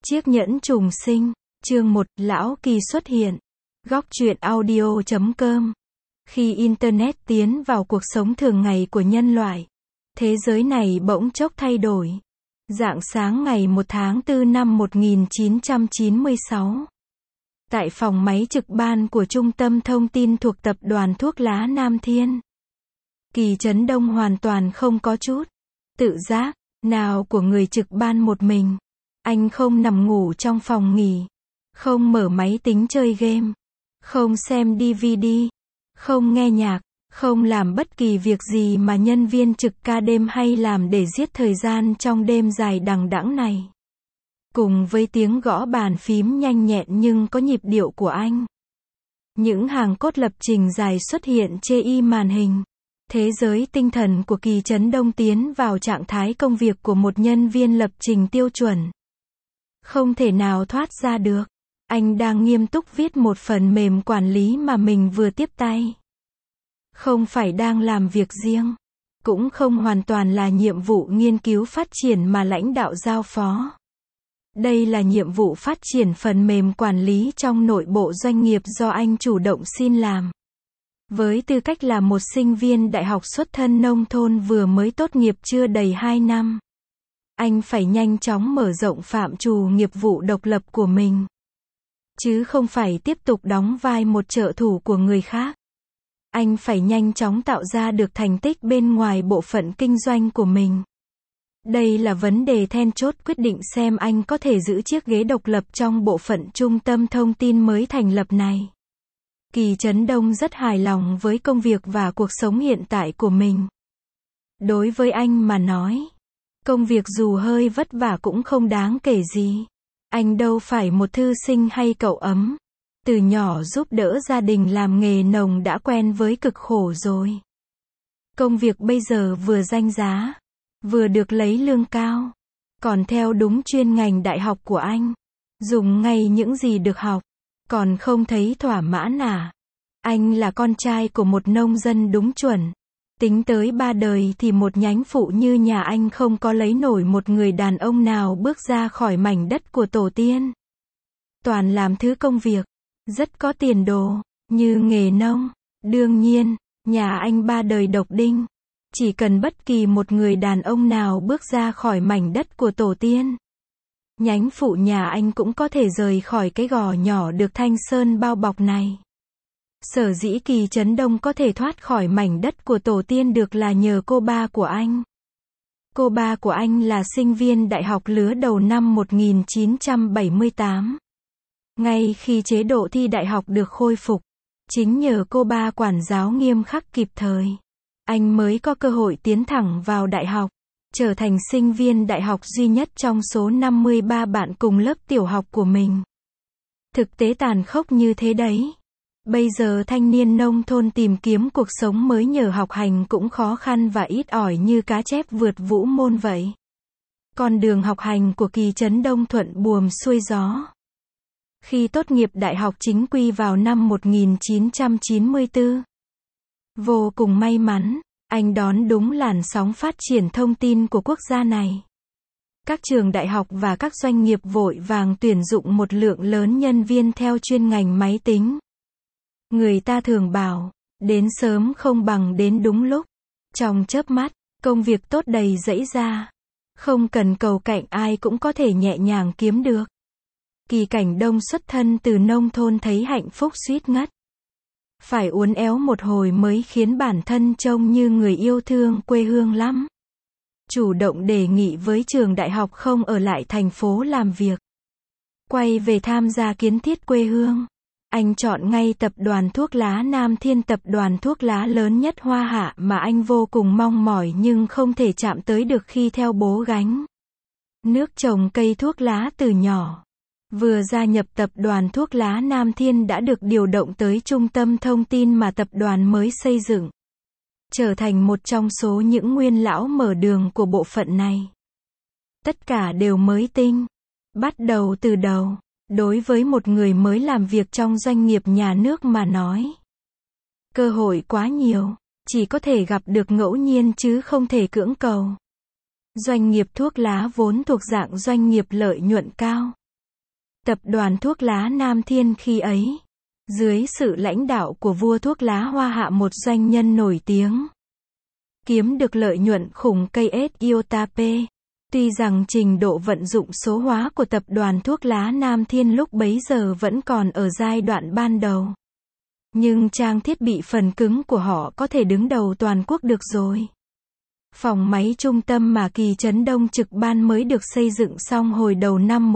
Chiếc nhẫn trùng sinh, chương 1, Lão Kỳ xuất hiện. Góc truyện audio.com. Khi Internet tiến vào cuộc sống thường ngày của nhân loại, thế giới này bỗng chốc thay đổi. Rạng sáng ngày 1 tháng 4 năm 1996. Tại phòng máy trực ban của Trung tâm Thông tin thuộc Tập đoàn Thuốc lá Nam Thiên, Kỳ Trấn Đông hoàn toàn không có chút tự giác nào của người trực ban một mình. Anh không nằm ngủ trong phòng nghỉ, không mở máy tính chơi game, không xem DVD, không nghe nhạc, không làm bất kỳ việc gì mà nhân viên trực ca đêm hay làm để giết thời gian trong đêm dài đằng đẵng này. Cùng với tiếng gõ bàn phím nhanh nhẹn nhưng có nhịp điệu của anh, những hàng cốt lập trình dài xuất hiện trên màn hình. Thế giới tinh thần của Kỳ Trấn Đông tiến vào trạng thái công việc của một nhân viên lập trình tiêu chuẩn. Không thể nào thoát ra được. Anh đang nghiêm túc viết một phần mềm quản lý mà mình vừa tiếp tay. Không phải đang làm việc riêng. Cũng không hoàn toàn là nhiệm vụ nghiên cứu phát triển mà lãnh đạo giao phó. Đây là nhiệm vụ phát triển phần mềm quản lý trong nội bộ doanh nghiệp do anh chủ động xin làm. Với tư cách là một sinh viên đại học xuất thân nông thôn vừa mới tốt nghiệp chưa đầy 2 năm. Anh phải nhanh chóng mở rộng phạm trù nghiệp vụ độc lập của mình. Chứ không phải tiếp tục đóng vai một trợ thủ của người khác. Anh phải nhanh chóng tạo ra được thành tích bên ngoài bộ phận kinh doanh của mình. Đây là vấn đề then chốt quyết định xem anh có thể giữ chiếc ghế độc lập trong bộ phận trung tâm thông tin mới thành lập này. Kỳ Trấn Đông rất hài lòng với công việc và cuộc sống hiện tại của mình. Đối với anh mà nói, công việc dù hơi vất vả cũng không đáng kể gì. Anh đâu phải một thư sinh hay cậu ấm. Từ nhỏ giúp đỡ gia đình làm nghề nông đã quen với cực khổ rồi. Công việc bây giờ vừa danh giá, vừa được lấy lương cao, còn theo đúng chuyên ngành đại học của anh. Dùng ngay những gì được học, còn không thấy thỏa mãn à? Anh là con trai của một nông dân đúng chuẩn. Tính tới 3 đời thì một nhánh phụ như nhà anh không có lấy nổi một người đàn ông nào bước ra khỏi mảnh đất của tổ tiên. Toàn làm thứ công việc rất có tiền đồ, như nghề nông. Đương nhiên, nhà anh 3 đời độc đinh. Chỉ cần bất kỳ một người đàn ông nào bước ra khỏi mảnh đất của tổ tiên, nhánh phụ nhà anh cũng có thể rời khỏi cái gò nhỏ được Thanh Sơn bao bọc này. Sở dĩ Kỳ Trấn Đông có thể thoát khỏi mảnh đất của tổ tiên được là nhờ cô ba của anh. Cô ba của anh là sinh viên đại học lứa đầu năm 1978. Ngay khi chế độ thi đại học được khôi phục, chính nhờ cô ba quản giáo nghiêm khắc kịp thời, anh mới có cơ hội tiến thẳng vào đại học, trở thành sinh viên đại học duy nhất trong số 53 bạn cùng lớp tiểu học của mình. Thực tế tàn khốc như thế đấy. Bây giờ thanh niên nông thôn tìm kiếm cuộc sống mới nhờ học hành cũng khó khăn và ít ỏi như cá chép vượt vũ môn vậy. Con đường học hành của Kỳ Trấn Đông thuận buồm xuôi gió. Khi tốt nghiệp đại học chính quy vào năm 1994, vô cùng may mắn, anh đón đúng làn sóng phát triển thông tin của quốc gia này. Các trường đại học và các doanh nghiệp vội vàng tuyển dụng một lượng lớn nhân viên theo chuyên ngành máy tính. Người ta thường bảo, đến sớm không bằng đến đúng lúc. Trong chớp mắt, công việc tốt đầy rẫy ra. Không cần cầu cạnh ai cũng có thể nhẹ nhàng kiếm được. Kỳ Cảnh Đông xuất thân từ nông thôn thấy hạnh phúc suýt ngất. Phải uốn éo một hồi mới khiến bản thân trông như người yêu thương quê hương lắm. Chủ động đề nghị với trường đại học không ở lại thành phố làm việc. Quay về tham gia kiến thiết quê hương. Anh chọn ngay tập đoàn thuốc lá Nam Thiên, tập đoàn thuốc lá lớn nhất Hoa Hạ mà anh vô cùng mong mỏi nhưng không thể chạm tới được khi theo bố gánh nước trồng cây thuốc lá từ nhỏ. Vừa gia nhập tập đoàn thuốc lá Nam Thiên đã được điều động tới trung tâm thông tin mà tập đoàn mới xây dựng. Trở thành một trong số những nguyên lão mở đường của bộ phận này. Tất cả đều mới tinh. Bắt đầu từ đầu. Đối với một người mới làm việc trong doanh nghiệp nhà nước mà nói, cơ hội quá nhiều, chỉ có thể gặp được ngẫu nhiên chứ không thể cưỡng cầu. Doanh nghiệp thuốc lá vốn thuộc dạng doanh nghiệp lợi nhuận cao. Tập đoàn thuốc lá Nam Thiên khi ấy, dưới sự lãnh đạo của vua thuốc lá Hoa Hạ, một doanh nhân nổi tiếng, kiếm được lợi nhuận khủng KS iota P. Tuy rằng trình độ vận dụng số hóa của tập đoàn thuốc lá Nam Thiên lúc bấy giờ vẫn còn ở giai đoạn ban đầu, nhưng trang thiết bị phần cứng của họ có thể đứng đầu toàn quốc được rồi. Phòng máy trung tâm mà Kỳ Trấn Đông trực ban mới được xây dựng xong hồi đầu năm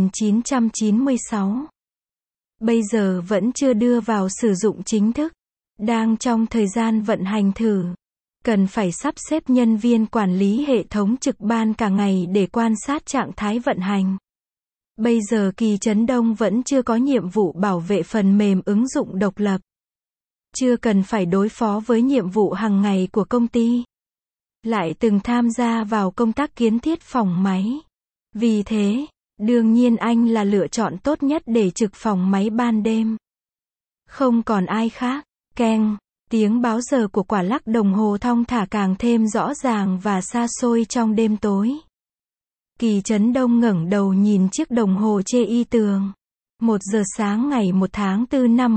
1996. Bây giờ vẫn chưa đưa vào sử dụng chính thức, đang trong thời gian vận hành thử. Cần phải sắp xếp nhân viên quản lý hệ thống trực ban cả ngày để quan sát trạng thái vận hành. Bây giờ Kỳ Trấn Đông vẫn chưa có nhiệm vụ bảo vệ phần mềm ứng dụng độc lập. Chưa cần phải đối phó với nhiệm vụ hàng ngày của công ty. Lại từng tham gia vào công tác kiến thiết phòng máy. Vì thế, đương nhiên anh là lựa chọn tốt nhất để trực phòng máy ban đêm. Không còn ai khác. Keng, tiếng báo giờ của quả lắc đồng hồ thong thả càng thêm rõ ràng và xa xôi trong đêm tối. Kỳ Trấn Đông ngẩng đầu nhìn chiếc đồng hồ chê y tường. 1 giờ sáng ngày 1 tháng 4 năm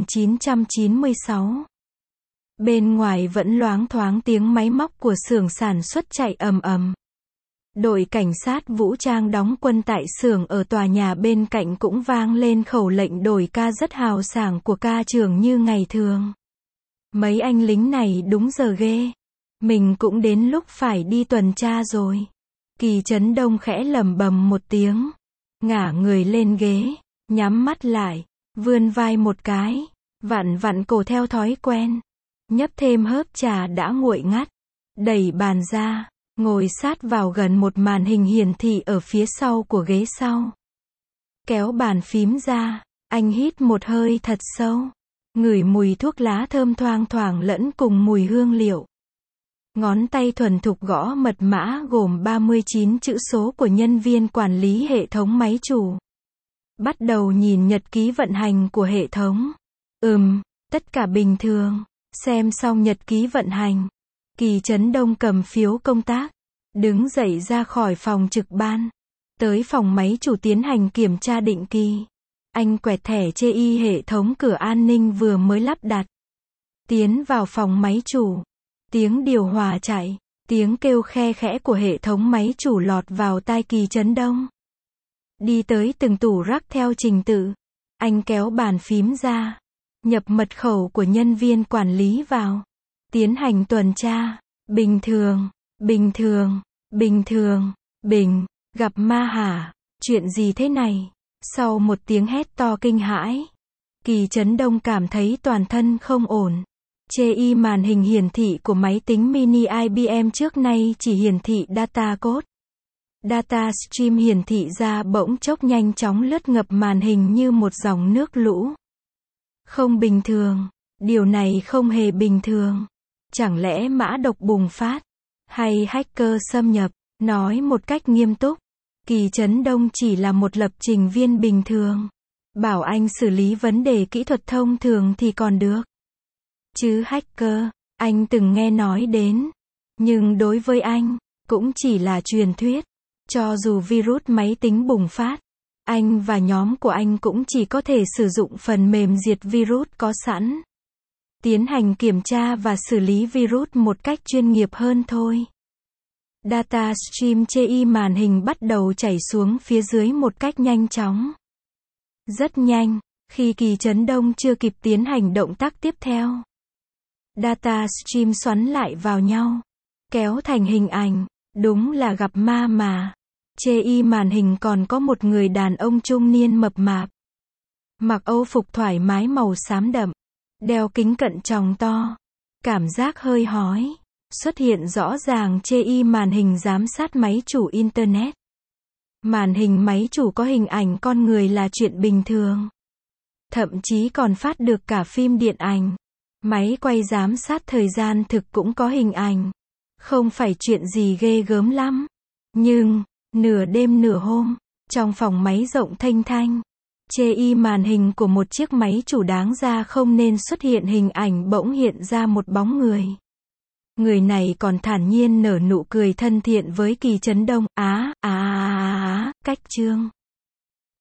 1996. Bên ngoài vẫn loáng thoáng tiếng máy móc của xưởng sản xuất chạy ầm ầm. Đội cảnh sát vũ trang đóng quân tại xưởng ở tòa nhà bên cạnh cũng vang lên khẩu lệnh đổi ca rất hào sảng của ca trưởng như ngày thường. Mấy anh lính này đúng giờ ghê. Mình cũng đến lúc phải đi tuần tra rồi. Kỳ Trấn Đông khẽ lẩm bẩm một tiếng. Ngả người lên ghế, nhắm mắt lại, vươn vai một cái, vặn vặn cổ theo thói quen. Nhấp thêm hớp trà đã nguội ngắt. Đẩy bàn ra, ngồi sát vào gần một màn hình hiển thị ở phía sau của ghế sau. Kéo bàn phím ra, anh hít một hơi thật sâu. Ngửi mùi thuốc lá thơm thoang thoảng lẫn cùng mùi hương liệu. Ngón tay thuần thục gõ mật mã gồm 39 chữ số của nhân viên quản lý hệ thống máy chủ. Bắt đầu nhìn nhật ký vận hành của hệ thống. Tất cả bình thường. Xem xong nhật ký vận hành, Kỳ Trấn Đông cầm phiếu công tác, đứng dậy ra khỏi phòng trực ban, tới phòng máy chủ tiến hành kiểm tra định kỳ. Anh quẹt thẻ chê y hệ thống cửa an ninh vừa mới lắp đặt. Tiến vào phòng máy chủ, tiếng điều hòa chạy, tiếng kêu khe khẽ của hệ thống máy chủ lọt vào tai Kỳ Trấn Đông. Đi tới từng tủ rắc theo trình tự, anh kéo bàn phím ra. Nhập mật khẩu của nhân viên quản lý vào. Tiến hành tuần tra. Bình thường, bình thường, bình thường, gặp ma hả? Chuyện gì thế này? Sau một tiếng hét to kinh hãi, Kỳ Trấn Đông cảm thấy toàn thân không ổn. Chê y màn hình hiển thị của máy tính mini IBM trước nay chỉ hiển thị data code. Data stream hiển thị ra bỗng chốc nhanh chóng lướt ngập màn hình như một dòng nước lũ. Không bình thường, điều này không hề bình thường. Chẳng lẽ mã độc bùng phát, hay hacker xâm nhập? Nói một cách nghiêm túc, Kỳ Trấn Đông chỉ là một lập trình viên bình thường. Bảo anh xử lý vấn đề kỹ thuật thông thường thì còn được. Chứ hacker, anh từng nghe nói đến. Nhưng đối với anh, cũng chỉ là truyền thuyết. Cho dù virus máy tính bùng phát, anh và nhóm của anh cũng chỉ có thể sử dụng phần mềm diệt virus có sẵn. Tiến hành kiểm tra và xử lý virus một cách chuyên nghiệp hơn thôi. Data stream chê y màn hình bắt đầu chảy xuống phía dưới một cách nhanh chóng. Rất nhanh, khi Kỳ Trấn Đông chưa kịp tiến hành động tác tiếp theo. Data stream xoắn lại vào nhau, kéo thành hình ảnh, đúng là gặp ma mà. Chê y màn hình còn có một người đàn ông trung niên mập mạp. Mặc âu phục thoải mái màu xám đậm, đeo kính cận tròng to, cảm giác hơi hói. Xuất hiện rõ ràng chê y màn hình giám sát máy chủ Internet. Màn hình máy chủ có hình ảnh con người là chuyện bình thường. Thậm chí còn phát được cả phim điện ảnh. Máy quay giám sát thời gian thực cũng có hình ảnh. Không phải chuyện gì ghê gớm lắm. Nhưng, nửa đêm nửa hôm, trong phòng máy rộng thênh thang, chê y màn hình của một chiếc máy chủ đáng ra không nên xuất hiện hình ảnh bỗng hiện ra một bóng người. Người này còn thản nhiên nở nụ cười thân thiện với Kỳ Trấn Đông. Cách Trương.